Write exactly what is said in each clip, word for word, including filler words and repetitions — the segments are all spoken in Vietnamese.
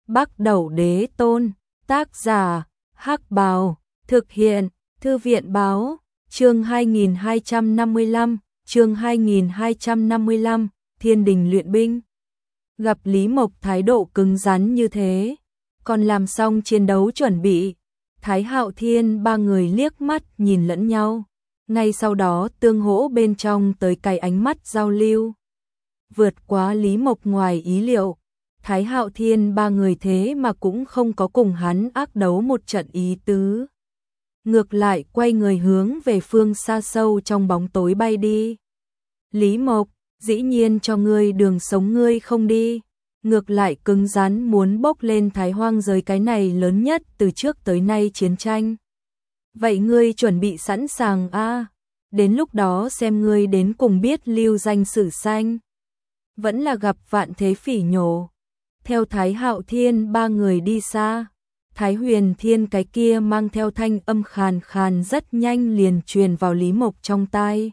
Bắc Đẩu Đế Tôn, tác giả, Hắc Bào, thực hiện, Thư viện Báo, chương hai nghìn hai trăm năm mươi lăm, chương hai nghìn hai trăm năm mươi lăm, Thiên Đình luyện binh. Gặp Lý Mộc thái độ cứng rắn như thế, còn làm xong chiến đấu chuẩn bị, Thái Hạo Thiên ba người liếc mắt nhìn lẫn nhau, ngay sau đó tương hỗ bên trong tới cái ánh mắt giao lưu. Vượt quá Lý Mộc ngoài ý liệu, Thái Hạo Thiên ba người thế mà cũng không có cùng hắn ác đấu một trận ý tứ. Ngược lại quay người hướng về phương xa sâu trong bóng tối bay đi. Lý Mộc, dĩ nhiên cho ngươi đường sống ngươi không đi. Ngược lại cứng rắn muốn bốc lên Thái Hoang giới cái này lớn nhất từ trước tới nay chiến tranh. Vậy ngươi chuẩn bị sẵn sàng a? À? Đến lúc đó xem ngươi đến cùng biết lưu danh sử xanh. Vẫn là gặp vạn thế phỉ nhổ. Theo Thái Hạo Thiên ba người đi xa, Thái Huyền Thiên cái kia mang theo thanh âm khàn khàn rất nhanh liền truyền vào Lý Mộc trong tai.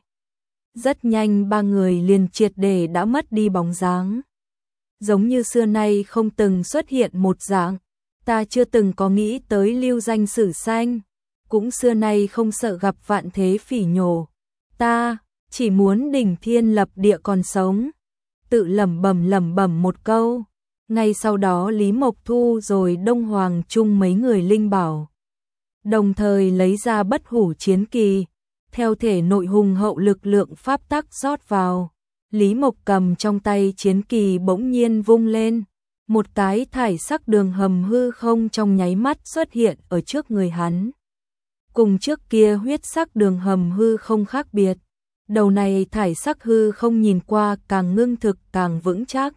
Rất nhanh ba người liền triệt để đã mất đi bóng dáng. Giống như xưa nay không từng xuất hiện một dạng, ta chưa từng có nghĩ tới lưu danh sử xanh, cũng xưa nay không sợ gặp vạn thế phỉ nhổ. Ta chỉ muốn đỉnh thiên lập địa còn sống. Tự lẩm bẩm lẩm bẩm một câu. Ngay sau đó Lý Mộc thu rồi Đông Hoàng chung mấy người linh bảo, đồng thời lấy ra bất hủ chiến kỳ, theo thể nội hùng hậu lực lượng pháp tắc rót vào. Lý Mộc cầm trong tay chiến kỳ bỗng nhiên vung lên, một cái thải sắc đường hầm hư không trong nháy mắt xuất hiện ở trước người hắn. Cùng trước kia huyết sắc đường hầm hư không khác biệt, đầu này thải sắc hư không nhìn qua càng ngưng thực càng vững chắc.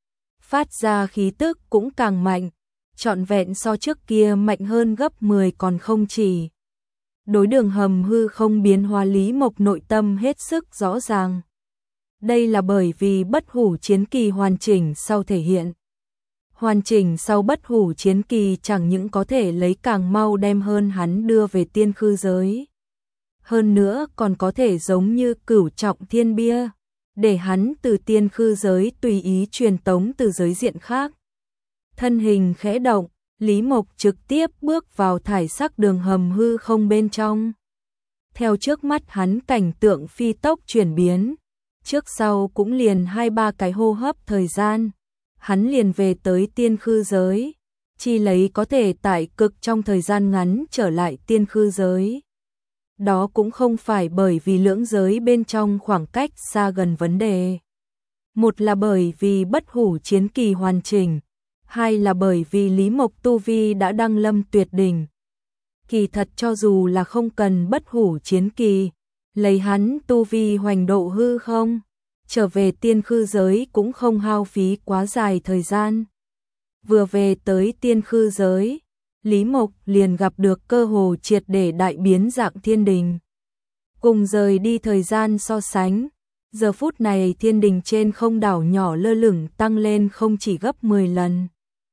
Phát ra khí tức cũng càng mạnh, trọn vẹn so trước kia mạnh hơn gấp mười còn không chỉ. Đối đường hầm hư không biến hóa Lý Mộc nội tâm hết sức rõ ràng. Đây là bởi vì bất hủ chiến kỳ hoàn chỉnh sau thể hiện. Hoàn chỉnh sau bất hủ chiến kỳ chẳng những có thể lấy càng mau đem hơn hắn đưa về tiên khư giới. Hơn nữa còn có thể giống như cửu trọng thiên bia, để hắn từ tiên khư giới tùy ý truyền tống từ giới diện khác. Thân hình khẽ động, Lý Mộc trực tiếp bước vào thải sắc đường hầm hư không bên trong. Theo trước mắt hắn cảnh tượng phi tốc chuyển biến, trước sau cũng liền hai ba cái hô hấp thời gian, hắn liền về tới tiên khư giới, chi lấy có thể tại cực trong thời gian ngắn trở lại tiên khư giới. Đó cũng không phải bởi vì lưỡng giới bên trong khoảng cách xa gần vấn đề. Một là bởi vì bất hủ chiến kỳ hoàn chỉnh, hai là bởi vì Lý Mộc tu vi đã đăng lâm tuyệt đỉnh. Kỳ thật cho dù là không cần bất hủ chiến kỳ, lấy hắn tu vi hoành độ hư không, trở về tiên khư giới cũng không hao phí quá dài thời gian. Vừa về tới tiên khư giới, Lý Mộc liền gặp được cơ hồ triệt để đại biến dạng thiên đình. Cùng rời đi thời gian so sánh, giờ phút này thiên đình trên không đảo nhỏ lơ lửng tăng lên không chỉ gấp mười lần.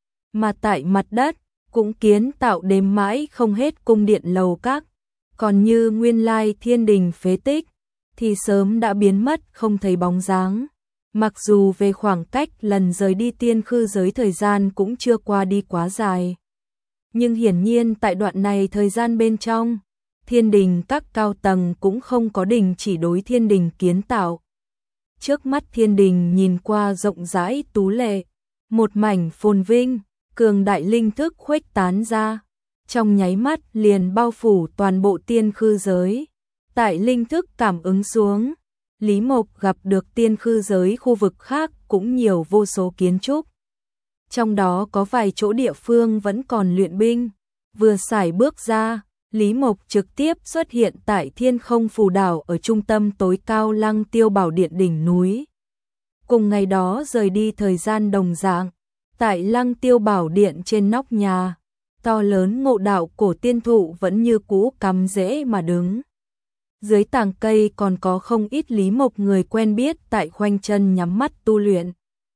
Mà tại mặt đất, cũng kiến tạo đếm mãi không hết cung điện lầu các, còn như nguyên lai thiên đình phế tích, thì sớm đã biến mất không thấy bóng dáng. Mặc dù về khoảng cách lần rời đi tiên khư giới thời gian cũng chưa qua đi quá dài. Nhưng hiển nhiên tại đoạn này thời gian bên trong, thiên đình các cao tầng cũng không có đình chỉ đối thiên đình kiến tạo. Trước mắt thiên đình nhìn qua rộng rãi tú lệ, một mảnh phồn vinh, cường đại linh thức khuếch tán ra, trong nháy mắt liền bao phủ toàn bộ tiên khư giới. Tại linh thức cảm ứng xuống, Lý Mộc gặp được tiên khư giới khu vực khác cũng nhiều vô số kiến trúc. Trong đó có vài chỗ địa phương vẫn còn luyện binh. Vừa xài bước ra, Lý Mộc trực tiếp xuất hiện tại Thiên Không Phù Đảo ở trung tâm tối cao Lăng Tiêu Bảo Điện đỉnh núi. Cùng ngày đó rời đi thời gian đồng dạng, tại Lăng Tiêu Bảo Điện trên nóc nhà, to lớn ngộ đạo cổ tiên thụ vẫn như cũ cắm rễ mà đứng. Dưới tàng cây còn có không ít Lý Mộc người quen biết tại khoanh chân nhắm mắt tu luyện.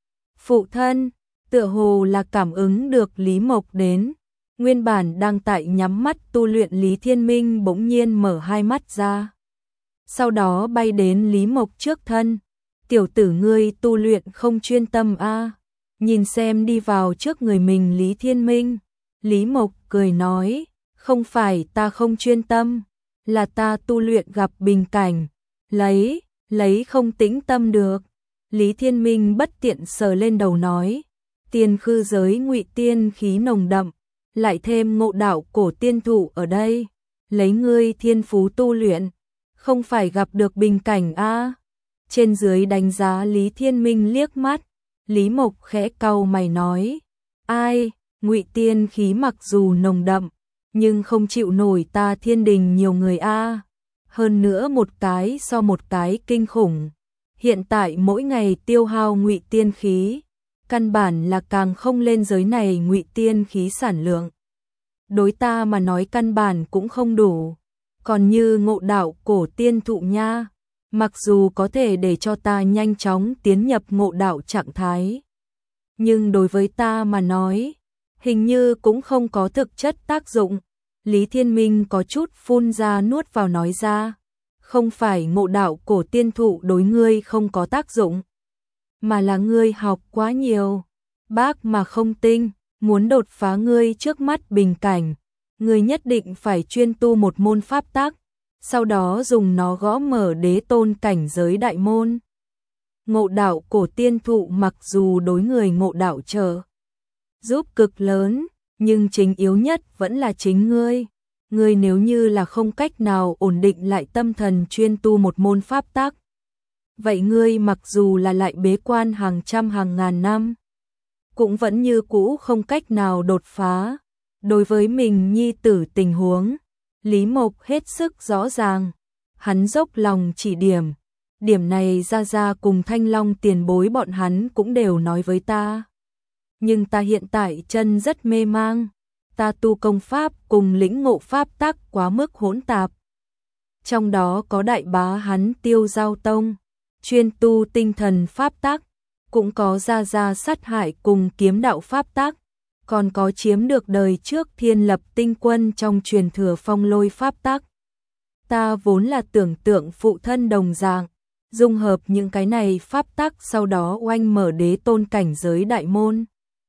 Phụ thân, tựa hồ là cảm ứng được Lý Mộc đến, nguyên bản đang tại nhắm mắt tu luyện Lý Thiên Minh bỗng nhiên mở hai mắt ra. Sau đó bay đến Lý Mộc trước thân, tiểu tử ngươi tu luyện không chuyên tâm a. nhìn xem đi vào trước người mình Lý Thiên Minh. Lý Mộc cười nói, không phải ta không chuyên tâm, là ta tu luyện gặp bình cảnh, lấy, lấy không tĩnh tâm được. Lý Thiên Minh bất tiện sờ lên đầu nói, tiên khư giới ngụy tiên khí nồng đậm, lại thêm ngộ đạo cổ tiên thụ ở đây, lấy ngươi thiên phú tu luyện, không phải gặp được bình cảnh a. Trên dưới đánh giá Lý Thiên Minh liếc mắt, Lý Mộc khẽ cau mày nói, ai, ngụy tiên khí mặc dù nồng đậm, nhưng không chịu nổi ta thiên đình nhiều người a, hơn nữa một cái so một cái kinh khủng. Hiện tại mỗi ngày tiêu hao ngụy tiên khí, căn bản là càng không lên giới này ngụy tiên khí sản lượng. Đối ta mà nói căn bản cũng không đủ, còn như ngộ đạo cổ tiên thụ nha, mặc dù có thể để cho ta nhanh chóng tiến nhập ngộ đạo trạng thái, nhưng đối với ta mà nói, hình như cũng không có thực chất tác dụng. Lý Thiên Minh có chút phun ra nuốt vào nói ra, không phải ngộ đạo cổ tiên thụ đối ngươi không có tác dụng, mà là ngươi học quá nhiều, bác mà không tinh, muốn đột phá ngươi trước mắt bình cảnh, ngươi nhất định phải chuyên tu một môn pháp tắc, sau đó dùng nó gõ mở đế tôn cảnh giới đại môn. Ngộ đạo cổ tiên thụ mặc dù đối người ngộ đạo trợ giúp cực lớn, nhưng chính yếu nhất vẫn là chính ngươi. Ngươi nếu như là không cách nào ổn định lại tâm thần chuyên tu một môn pháp tắc, vậy ngươi mặc dù là lại bế quan hàng trăm hàng ngàn năm, cũng vẫn như cũ không cách nào đột phá. Đối với mình nhi tử tình huống, Lý Mộc hết sức rõ ràng, hắn dốc lòng chỉ điểm, điểm này Gia Gia cùng Thanh Long tiền bối bọn hắn cũng đều nói với ta. Nhưng ta hiện tại chân rất mê mang, ta tu công pháp cùng lĩnh ngộ pháp tắc quá mức hỗn tạp. Trong đó có đại bá hắn Tiêu Giao Tông, chuyên tu tinh thần pháp tắc, cũng có Gia Gia sát hại cùng kiếm đạo pháp tắc, còn có chiếm được đời trước Thiên Lập Tinh Quân trong truyền thừa phong lôi pháp tắc. Ta vốn là tưởng tượng phụ thân đồng dạng, dung hợp những cái này pháp tắc sau đó oanh mở đế tôn cảnh giới đại môn.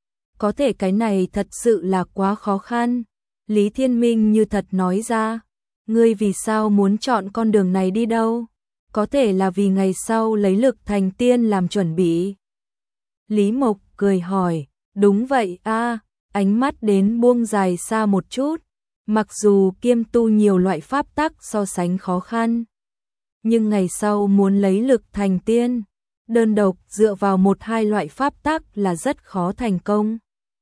Có thể cái này thật sự là quá khó khăn. Lý Thiên Minh như thật nói ra, ngươi vì sao muốn chọn con đường này đi đâu? Có thể là vì ngày sau lấy lực thành tiên làm chuẩn bị. Lý Mộc cười hỏi, đúng vậy a, ánh mắt đến buông dài xa một chút. Mặc dù kiêm tu nhiều loại pháp tắc so sánh khó khăn, nhưng ngày sau muốn lấy lực thành tiên, đơn độc dựa vào một hai loại pháp tắc là rất khó thành công.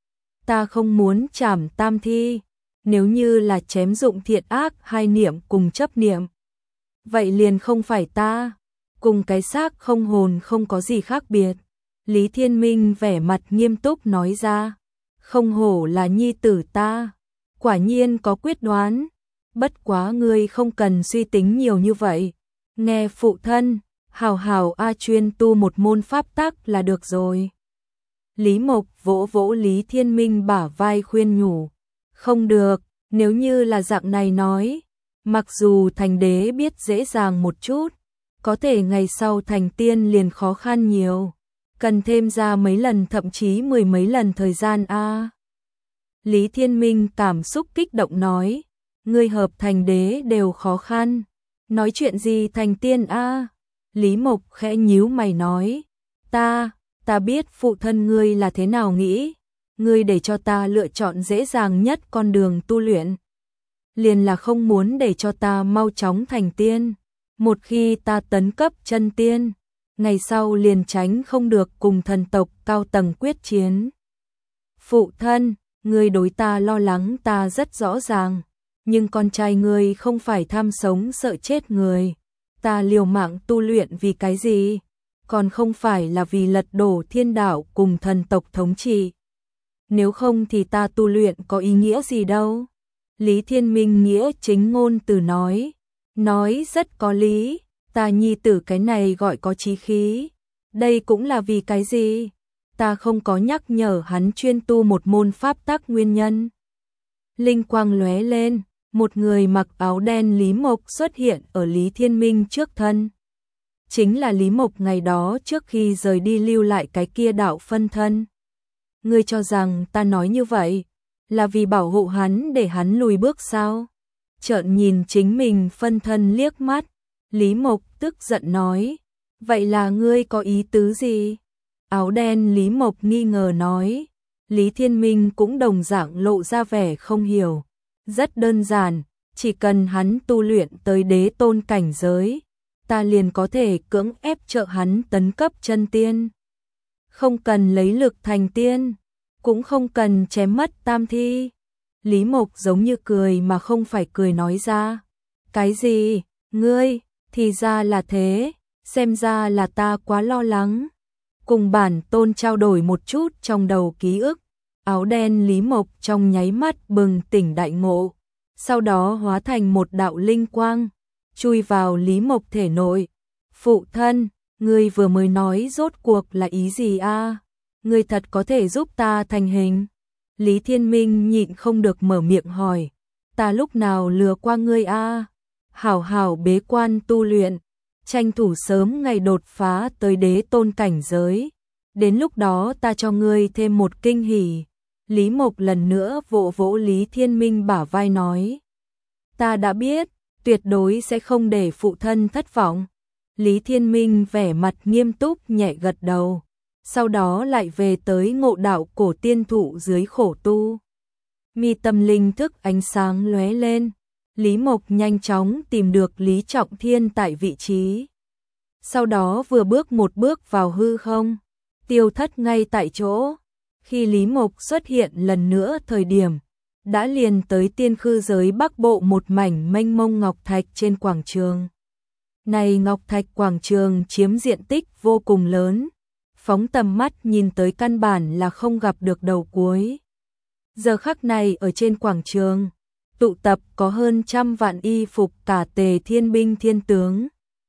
Ta không muốn trảm tam thi, nếu như là chém dụng thiện ác hai niệm cùng chấp niệm, vậy liền không phải ta, cùng cái xác không hồn không có gì khác biệt. Lý Thiên Minh vẻ mặt nghiêm túc nói ra, không hổ là nhi tử ta, quả nhiên có quyết đoán, bất quá ngươi không cần suy tính nhiều như vậy, nghe phụ thân, hào hào a chuyên tu một môn pháp tắc là được rồi. Lý Mộc vỗ vỗ Lý Thiên Minh bả vai khuyên nhủ, không được, nếu như là dạng này nói, mặc dù thành đế biết dễ dàng một chút, có thể ngày sau thành tiên liền khó khăn nhiều, cần thêm ra mấy lần thậm chí mười mấy lần thời gian a. Lý Thiên Minh cảm xúc kích động nói, ngươi hợp thành đế đều khó khăn, nói chuyện gì thành tiên a? Lý Mộc khẽ nhíu mày nói, ta, ta biết phụ thân ngươi là thế nào nghĩ, ngươi để cho ta lựa chọn dễ dàng nhất con đường tu luyện, liền là không muốn để cho ta mau chóng thành tiên, một khi ta tấn cấp chân tiên, ngày sau liền tránh không được cùng thần tộc cao tầng quyết chiến. Phụ thân, ngươi đối ta lo lắng ta rất rõ ràng, nhưng con trai ngươi không phải tham sống sợ chết người, ta liều mạng tu luyện vì cái gì, còn không phải là vì lật đổ thiên đạo cùng thần tộc thống trị. Nếu không thì ta tu luyện có ý nghĩa gì đâu. Lý Thiên Minh nghĩa chính ngôn từ nói, nói rất có lý, ta nhi tử cái này gọi có chí khí, đây cũng là vì cái gì? Ta không có nhắc nhở hắn chuyên tu một môn pháp tắc nguyên nhân. Linh quang lóe lên, một người mặc áo đen Lý Mộc xuất hiện ở Lý Thiên Minh trước thân. Chính là Lý Mộc ngày đó trước khi rời đi lưu lại cái kia đạo phân thân. Ngươi cho rằng ta nói như vậy là vì bảo hộ hắn để hắn lùi bước sao? Trợn nhìn chính mình phân thân liếc mắt, Lý Mộc tức giận nói, vậy là ngươi có ý tứ gì? Áo đen Lý Mộc nghi ngờ nói, Lý Thiên Minh cũng đồng dạng lộ ra vẻ không hiểu. Rất đơn giản, chỉ cần hắn tu luyện tới đế tôn cảnh giới, ta liền có thể cưỡng ép trợ hắn tấn cấp chân tiên. Không cần lấy lực thành tiên, cũng không cần chém mất tam thi. Lý Mộc giống như cười mà không phải cười nói ra. Cái gì? Ngươi? Thì ra là thế, xem ra là ta quá lo lắng. Cùng bản tôn trao đổi một chút trong đầu ký ức, áo đen Lý Mộc trong nháy mắt bừng tỉnh đại ngộ, sau đó hóa thành một đạo linh quang, chui vào Lý Mộc thể nội. Phụ thân, ngươi vừa mới nói rốt cuộc là ý gì a? Ngươi thật có thể giúp ta thành hình? Lý Thiên Minh nhịn không được mở miệng hỏi, ta lúc nào lừa qua ngươi a? Hảo hảo bế quan tu luyện, tranh thủ sớm ngày đột phá tới đế tôn cảnh giới. Đến lúc đó ta cho ngươi thêm một kinh hỉ. Lý Mộc lần nữa vỗ vỗ Lý Thiên Minh bả vai nói. Ta đã biết, tuyệt đối sẽ không để phụ thân thất vọng. Lý Thiên Minh vẻ mặt nghiêm túc nhẹ gật đầu. Sau đó lại về tới ngộ đạo cổ tiên thụ dưới khổ tu. Mi tâm linh thức ánh sáng lóe lên. Lý Mộc nhanh chóng tìm được Lý Trọng Thiên tại vị trí. Sau đó vừa bước một bước vào hư không, tiêu thất ngay tại chỗ. Khi Lý Mộc xuất hiện lần nữa thời điểm, đã liền tới tiên khư giới Bắc Bộ một mảnh mênh mông ngọc thạch trên quảng trường. Này ngọc thạch quảng trường chiếm diện tích vô cùng lớn, phóng tầm mắt nhìn tới căn bản là không gặp được đầu cuối. Giờ khắc này ở trên quảng trường, tụ tập có hơn trăm vạn y phục cả tề thiên binh thiên tướng.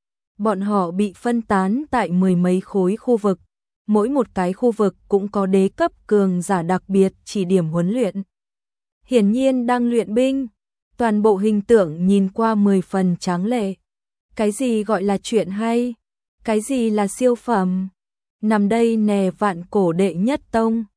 Bọn họ bị phân tán tại mười mấy khối khu vực, mỗi một cái khu vực cũng có đế cấp cường giả đặc biệt chỉ điểm huấn luyện. Hiển nhiên đang luyện binh, toàn bộ hình tượng nhìn qua mười phần tráng lệ. Cái gì gọi là chuyện hay? Cái gì là siêu phẩm? Nằm đây nè vạn cổ đệ nhất tông,